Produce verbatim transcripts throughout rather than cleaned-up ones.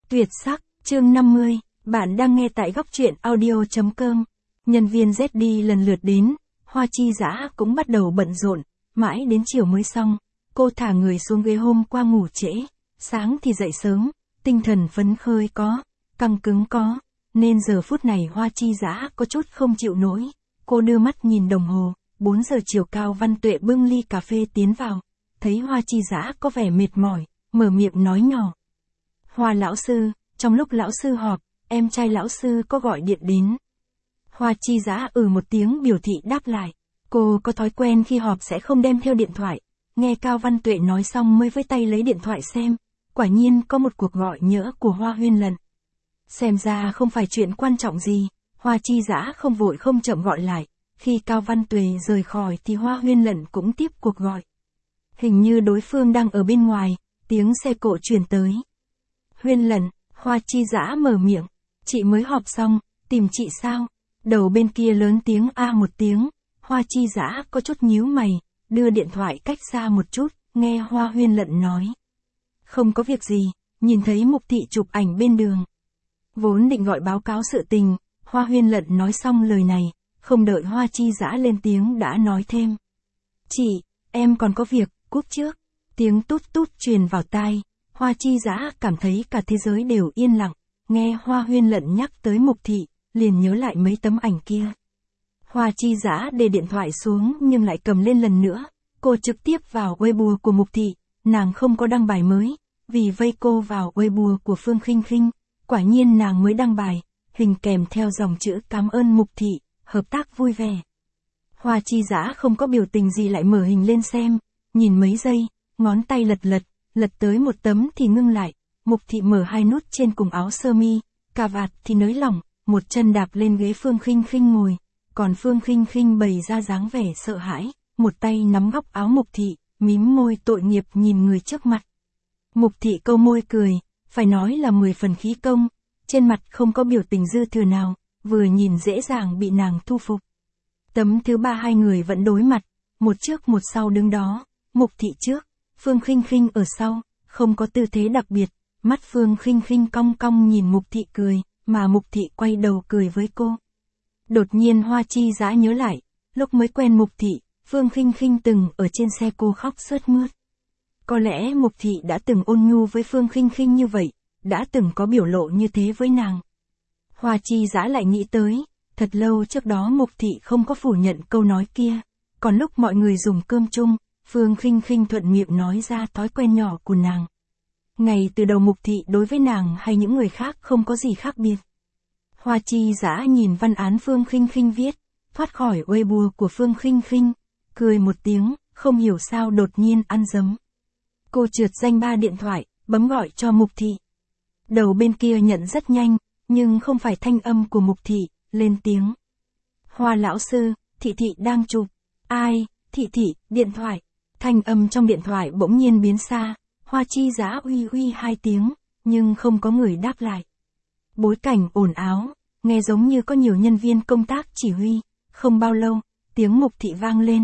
Tuyệt sắc, chương năm mươi, bạn đang nghe tại góc truyện audio chấm com. Nhân viên Z D lần lượt đến, Hoa Chi Dã cũng bắt đầu bận rộn, mãi đến chiều mới xong. Cô thả người xuống ghế hôm qua ngủ trễ, sáng thì dậy sớm, tinh thần phấn khơi có, căng cứng có, nên giờ phút này Hoa Chi Dã có chút không chịu nổi. Cô đưa mắt nhìn đồng hồ, bốn giờ chiều. Cao Văn Tuệ bưng ly cà phê tiến vào, thấy Hoa Chi Dã có vẻ mệt mỏi, mở miệng nói nhỏ. Hoa lão sư, trong lúc lão sư họp, em trai lão sư có gọi điện đến. Hoa Chi Dã ừ một tiếng biểu thị đáp lại. Cô có thói quen khi họp sẽ không đem theo điện thoại. Nghe Cao Văn Tuệ nói xong mới với tay lấy điện thoại xem. Quả nhiên có một cuộc gọi nhỡ của Hoa Huyên Lận. Xem ra không phải chuyện quan trọng gì. Hoa Chi Dã không vội không chậm gọi lại. Khi Cao Văn Tuệ rời khỏi thì Hoa Huyên Lận cũng tiếp cuộc gọi. Hình như đối phương đang ở bên ngoài, tiếng xe cộ truyền tới. Huyên Lận, Hoa Chi Dã mở miệng. Chị mới họp xong, tìm chị sao? Đầu bên kia lớn tiếng a một tiếng. Hoa Chi Dã có chút nhíu mày, đưa điện thoại cách xa một chút, nghe Hoa Huyên Lận nói. Không có việc gì, nhìn thấy Mục Thị chụp ảnh bên đường. Vốn định gọi báo cáo sự tình, Hoa Huyên Lận nói xong lời này, không đợi Hoa Chi Dã lên tiếng đã nói thêm. Chị, em còn có việc, cúp trước. Tiếng tút tút truyền vào tai. Hoa Chi Dã cảm thấy cả thế giới đều yên lặng, nghe Hoa Huyên Lận nhắc tới Mục Thị, liền nhớ lại mấy tấm ảnh kia. Hoa Chi Dã để điện thoại xuống nhưng lại cầm lên lần nữa, cô trực tiếp vào Weibo của Mục Thị, nàng không có đăng bài mới, vì vây cô vào Weibo của Phương Khinh Khinh, quả nhiên nàng mới đăng bài, hình kèm theo dòng chữ cảm ơn Mục Thị, hợp tác vui vẻ. Hoa Chi Dã không có biểu tình gì lại mở hình lên xem, nhìn mấy giây, ngón tay lật lật, lật tới một tấm thì ngưng lại. Mục Thị mở hai nút trên cùng áo sơ mi, cà vạt thì nới lỏng, một chân đạp lên ghế Phương Khinh Khinh ngồi, còn Phương Khinh Khinh bày ra dáng vẻ sợ hãi, một tay nắm góc áo Mục Thị, mím môi tội nghiệp nhìn người trước mặt. Mục Thị câu môi cười, phải nói là mười phần khí công, trên mặt không có biểu tình dư thừa nào, vừa nhìn dễ dàng bị nàng thu phục. Tấm thứ ba hai người vẫn đối mặt, một trước một sau đứng đó, Mục Thị trước, Phương Khinh Khinh ở sau, không có tư thế đặc biệt, mắt Phương Khinh Khinh cong cong nhìn Mục Thị cười, mà Mục Thị quay đầu cười với cô. Đột nhiên Hoa Chi Dã nhớ lại, lúc mới quen Mục Thị, Phương Khinh Khinh từng ở trên xe cô khóc sướt mướt. Có lẽ Mục Thị đã từng ôn nhu với Phương Khinh Khinh như vậy, đã từng có biểu lộ như thế với nàng. Hoa Chi Dã lại nghĩ tới, thật lâu trước đó Mục Thị không có phủ nhận câu nói kia, còn lúc mọi người dùng cơm chung, Phương Khinh Khinh thuận miệng nói ra thói quen nhỏ của nàng. Ngày từ đầu Mục Thị đối với nàng hay những người khác không có gì khác biệt. Hoa Chi Dã nhìn văn án Phương Khinh Khinh viết, thoát khỏi Weibo của Phương Khinh Khinh, cười một tiếng, không hiểu sao đột nhiên ăn dấm. Cô trượt danh ba điện thoại, bấm gọi cho Mục Thị. Đầu bên kia nhận rất nhanh, nhưng không phải thanh âm của Mục Thị, lên tiếng. Hoa lão sư, Thị Thị đang chụp. Ai, Thị Thị, điện thoại. Thanh âm trong điện thoại bỗng nhiên biến xa, Hoa Chi Dã uy uy hai tiếng, nhưng không có người đáp lại. Bối cảnh ồn ào, nghe giống như có nhiều nhân viên công tác chỉ huy, không bao lâu, tiếng Mục Thị vang lên.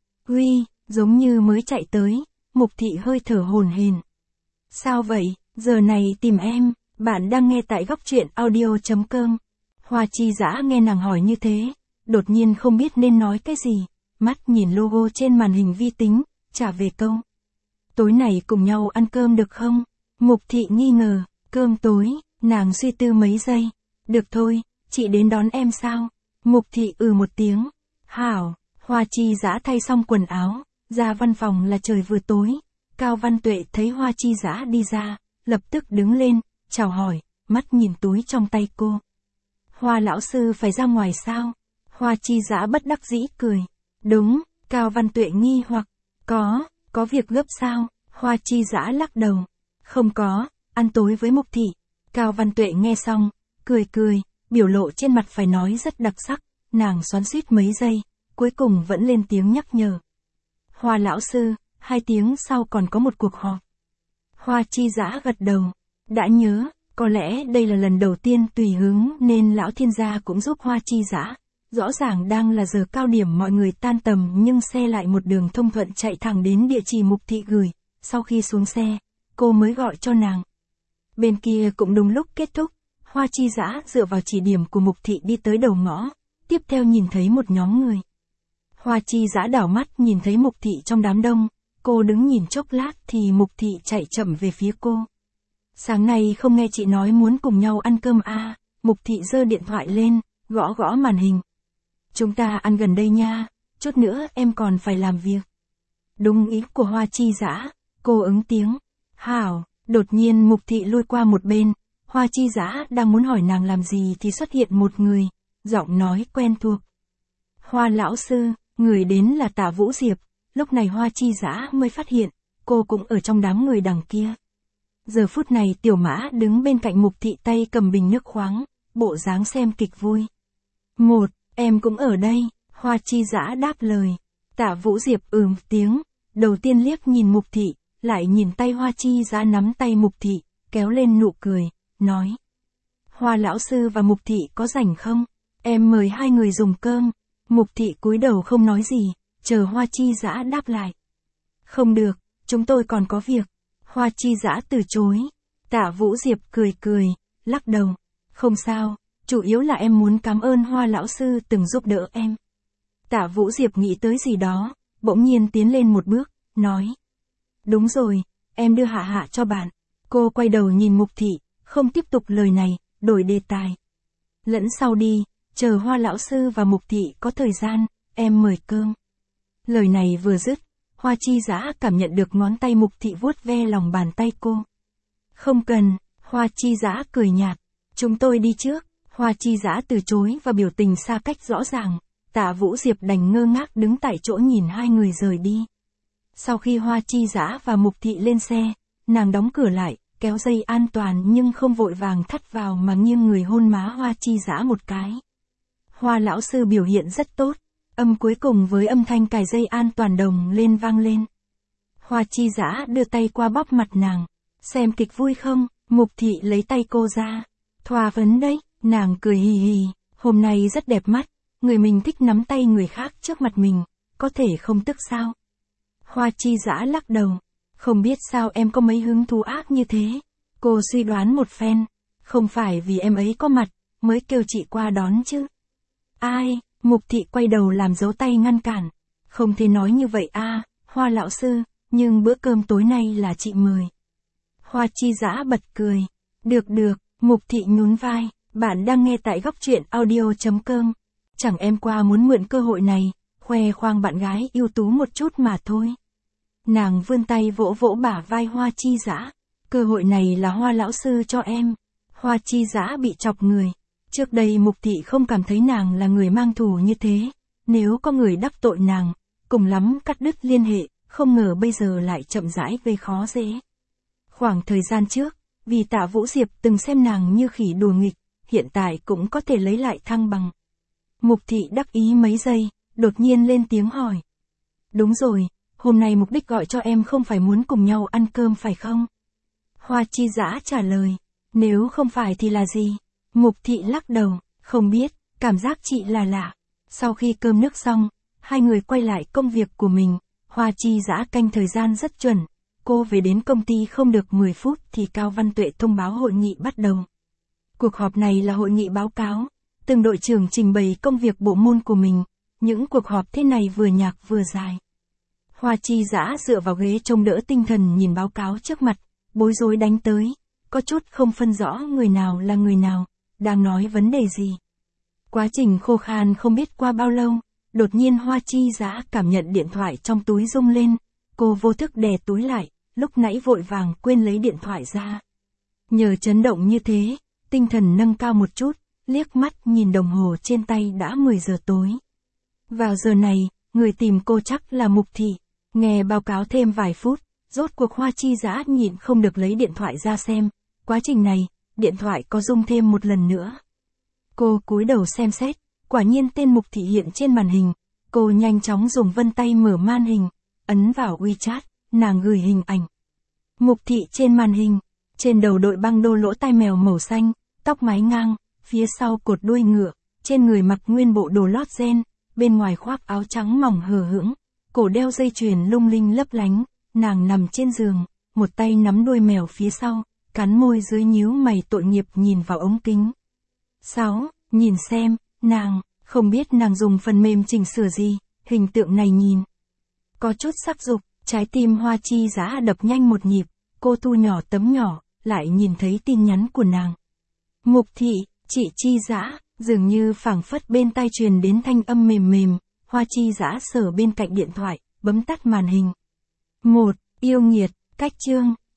Uy, giống như mới chạy tới, Mục Thị hơi thở hổn hển. Sao vậy, giờ này tìm em, bạn đang nghe tại góc truyện audio chấm com. Hoa Chi Dã nghe nàng hỏi như thế, đột nhiên không biết nên nói cái gì, mắt nhìn logo trên màn hình vi tính, trả về câu. Tối này cùng nhau ăn cơm được không? Mục Thị nghi ngờ, cơm tối, nàng suy tư mấy giây. Được thôi, chị đến đón em sao? Mục Thị ừ một tiếng. Hảo, Hoa Chi Dã thay xong quần áo, ra văn phòng là trời vừa tối. Cao Văn Tuệ thấy Hoa Chi Dã đi ra, lập tức đứng lên, chào hỏi, mắt nhìn túi trong tay cô. Hoa lão sư phải ra ngoài sao? Hoa Chi Dã bất đắc dĩ cười. Đúng, Cao Văn Tuệ nghi hoặc. Có, có việc gấp sao? Hoa Chi Dã lắc đầu. Không có, ăn tối với Mục Thị. Cao Văn Tuệ nghe xong, cười cười, biểu lộ trên mặt phải nói rất đặc sắc, nàng xoắn xuýt mấy giây, cuối cùng vẫn lên tiếng nhắc nhở. Hoa lão sư, hai tiếng sau còn có một cuộc họp. Hoa Chi Dã gật đầu, đã nhớ, có lẽ đây là lần đầu tiên tùy hứng nên lão thiên gia cũng giúp Hoa Chi Dã. Rõ ràng đang là giờ cao điểm mọi người tan tầm nhưng xe lại một đường thông thuận chạy thẳng đến địa chỉ Mục Thị gửi, sau khi xuống xe, cô mới gọi cho nàng. Bên kia cũng đúng lúc kết thúc, Hoa Chi Dã dựa vào chỉ điểm của Mục Thị đi tới đầu ngõ, tiếp theo nhìn thấy một nhóm người. Hoa Chi Dã đảo mắt nhìn thấy Mục Thị trong đám đông, cô đứng nhìn chốc lát thì Mục Thị chạy chậm về phía cô. Sáng nay không nghe chị nói muốn cùng nhau ăn cơm à, Mục Thị giơ điện thoại lên, gõ gõ màn hình. Chúng ta ăn gần đây nha, chút nữa em còn phải làm việc. Đúng ý của Hoa Chi Dã, cô ứng tiếng. Hảo, đột nhiên Mục Thị lui qua một bên, Hoa Chi Dã đang muốn hỏi nàng làm gì thì xuất hiện một người, giọng nói quen thuộc. Hoa lão sư, người đến là Tạ Vũ Diệp, lúc này Hoa Chi Dã mới phát hiện, cô cũng ở trong đám người đằng kia. Giờ phút này Tiểu Mã đứng bên cạnh Mục Thị tay cầm bình nước khoáng, bộ dáng xem kịch vui. Một, em cũng ở đây, Hoa Chi Dã đáp lời. Tạ Vũ Diệp ừm tiếng, đầu tiên liếc nhìn Mục Thị, lại nhìn tay Hoa Chi Dã nắm tay Mục Thị, kéo lên nụ cười, nói. Hoa lão sư và Mục Thị có rảnh không? Em mời hai người dùng cơm. Mục Thị cúi đầu không nói gì, chờ Hoa Chi Dã đáp lại. Không được, chúng tôi còn có việc. Hoa Chi Dã từ chối. Tạ Vũ Diệp cười cười, lắc đầu. Không sao, chủ yếu là em muốn cảm ơn Hoa lão sư từng giúp đỡ em. Tạ Vũ Diệp nghĩ tới gì đó, bỗng nhiên tiến lên một bước, nói. Đúng rồi, em đưa hạ hạ cho bạn. Cô quay đầu nhìn Mục Thị, không tiếp tục lời này, đổi đề tài. Lẫn sau đi, chờ Hoa lão sư và Mục Thị có thời gian, em mời cơm. Lời này vừa dứt, Hoa Chi Dã cảm nhận được ngón tay Mục Thị vuốt ve lòng bàn tay cô. Không cần, Hoa Chi Dã cười nhạt. Chúng tôi đi trước. Hoa Chi Dã từ chối và biểu tình xa cách rõ ràng. Tạ Vũ Diệp đành ngơ ngác đứng tại chỗ nhìn hai người rời đi. Sau khi Hoa Chi Dã và Mục Thị lên xe, nàng đóng cửa lại, kéo dây an toàn nhưng không vội vàng thắt vào mà nghiêng người hôn má Hoa Chi Dã một cái. Hoa lão sư biểu hiện rất tốt, âm cuối cùng với âm thanh cài dây an toàn đồng lên vang lên. Hoa Chi Dã đưa tay qua bóp mặt nàng, xem kịch vui không? Mục Thị lấy tay cô ra, thoa vấn đấy, nàng cười hì hì, hôm nay rất đẹp mắt, người mình thích nắm tay người khác trước mặt mình, có thể không tức sao? Hoa Chi Dã lắc đầu, không biết sao em có mấy hứng thú ác như thế. Cô suy đoán một phen, không phải vì em ấy có mặt, mới kêu chị qua đón chứ. Ai? Mục Thị quay đầu làm dấu tay ngăn cản. Không thể nói như vậy a, Hoa lão sư, nhưng bữa cơm tối nay là chị mời. Hoa Chi Dã bật cười. Được được, Mục Thị nhún vai, bạn đang nghe tại góc truyện audio chấm com. Chẳng em qua muốn mượn cơ hội này, khoe khoang bạn gái ưu tú một chút mà thôi. Nàng vươn tay vỗ vỗ bả vai Hoa Chi Dã. Cơ hội này là Hoa lão sư cho em. Hoa Chi Dã bị chọc người. Trước đây Mục Thị không cảm thấy nàng là người mang thù như thế. Nếu có người đắc tội nàng, cùng lắm cắt đứt liên hệ, không ngờ bây giờ lại chậm rãi gây khó dễ. Khoảng thời gian trước, vì Tạ Vũ Diệp từng xem nàng như khỉ đùa nghịch, hiện tại cũng có thể lấy lại thăng bằng. Mục Thị đắc ý mấy giây, đột nhiên lên tiếng hỏi. Đúng rồi, hôm nay mục đích gọi cho em không phải muốn cùng nhau ăn cơm phải không? Hoa Chi Dã trả lời, nếu không phải thì là gì? Mục Thị lắc đầu, không biết, cảm giác chị là lạ. Sau khi cơm nước xong, hai người quay lại công việc của mình, Hoa Chi Dã canh thời gian rất chuẩn. Cô về đến công ty không được mười phút thì Cao Văn Tuệ thông báo hội nghị bắt đầu. Cuộc họp này là hội nghị báo cáo, từng đội trưởng trình bày công việc bộ môn của mình, những cuộc họp thế này vừa nhạc vừa dài. Hoa Chi Dã dựa vào ghế trông đỡ tinh thần nhìn báo cáo trước mặt, bối rối đánh tới, có chút không phân rõ người nào là người nào, đang nói vấn đề gì. Quá trình khô khan không biết qua bao lâu, đột nhiên Hoa Chi Dã cảm nhận điện thoại trong túi rung lên, cô vô thức đè túi lại, lúc nãy vội vàng quên lấy điện thoại ra. Nhờ chấn động như thế, tinh thần nâng cao một chút, liếc mắt nhìn đồng hồ trên tay đã mười giờ tối. Vào giờ này, người tìm cô chắc là Mục Thị. Nghe báo cáo thêm vài phút, rốt cuộc Hoa Chi Dã nhịn không được lấy điện thoại ra xem. Quá trình này, điện thoại có rung thêm một lần nữa. Cô cúi đầu xem xét, quả nhiên tên Mục Thị hiện trên màn hình. Cô nhanh chóng dùng vân tay mở màn hình, ấn vào WeChat, nàng gửi hình ảnh. Mục Thị trên màn hình, trên đầu đội băng đô lỗ tai mèo màu xanh, tóc mái ngang, phía sau cột đuôi ngựa, trên người mặc nguyên bộ đồ lót ren, bên ngoài khoác áo trắng mỏng hờ hững, cổ đeo dây chuyền lung linh lấp lánh, nàng nằm trên giường, một tay nắm đuôi mèo phía sau, cắn môi dưới nhíu mày tội nghiệp nhìn vào ống kính. sáu. Nhìn xem, nàng, không biết nàng dùng phần mềm chỉnh sửa gì, hình tượng này nhìn có chút sắc dục, trái tim Hoa Chi Dã đập nhanh một nhịp, cô thu nhỏ tấm nhỏ, lại nhìn thấy tin nhắn của nàng. Mục thị, chị Chi Dã, dường như phảng phất bên tai truyền đến thanh âm mềm mềm, Hoa Chi Dã sờ bên cạnh điện thoại, bấm tắt màn hình. một. Yêu nghiệt, cách chương.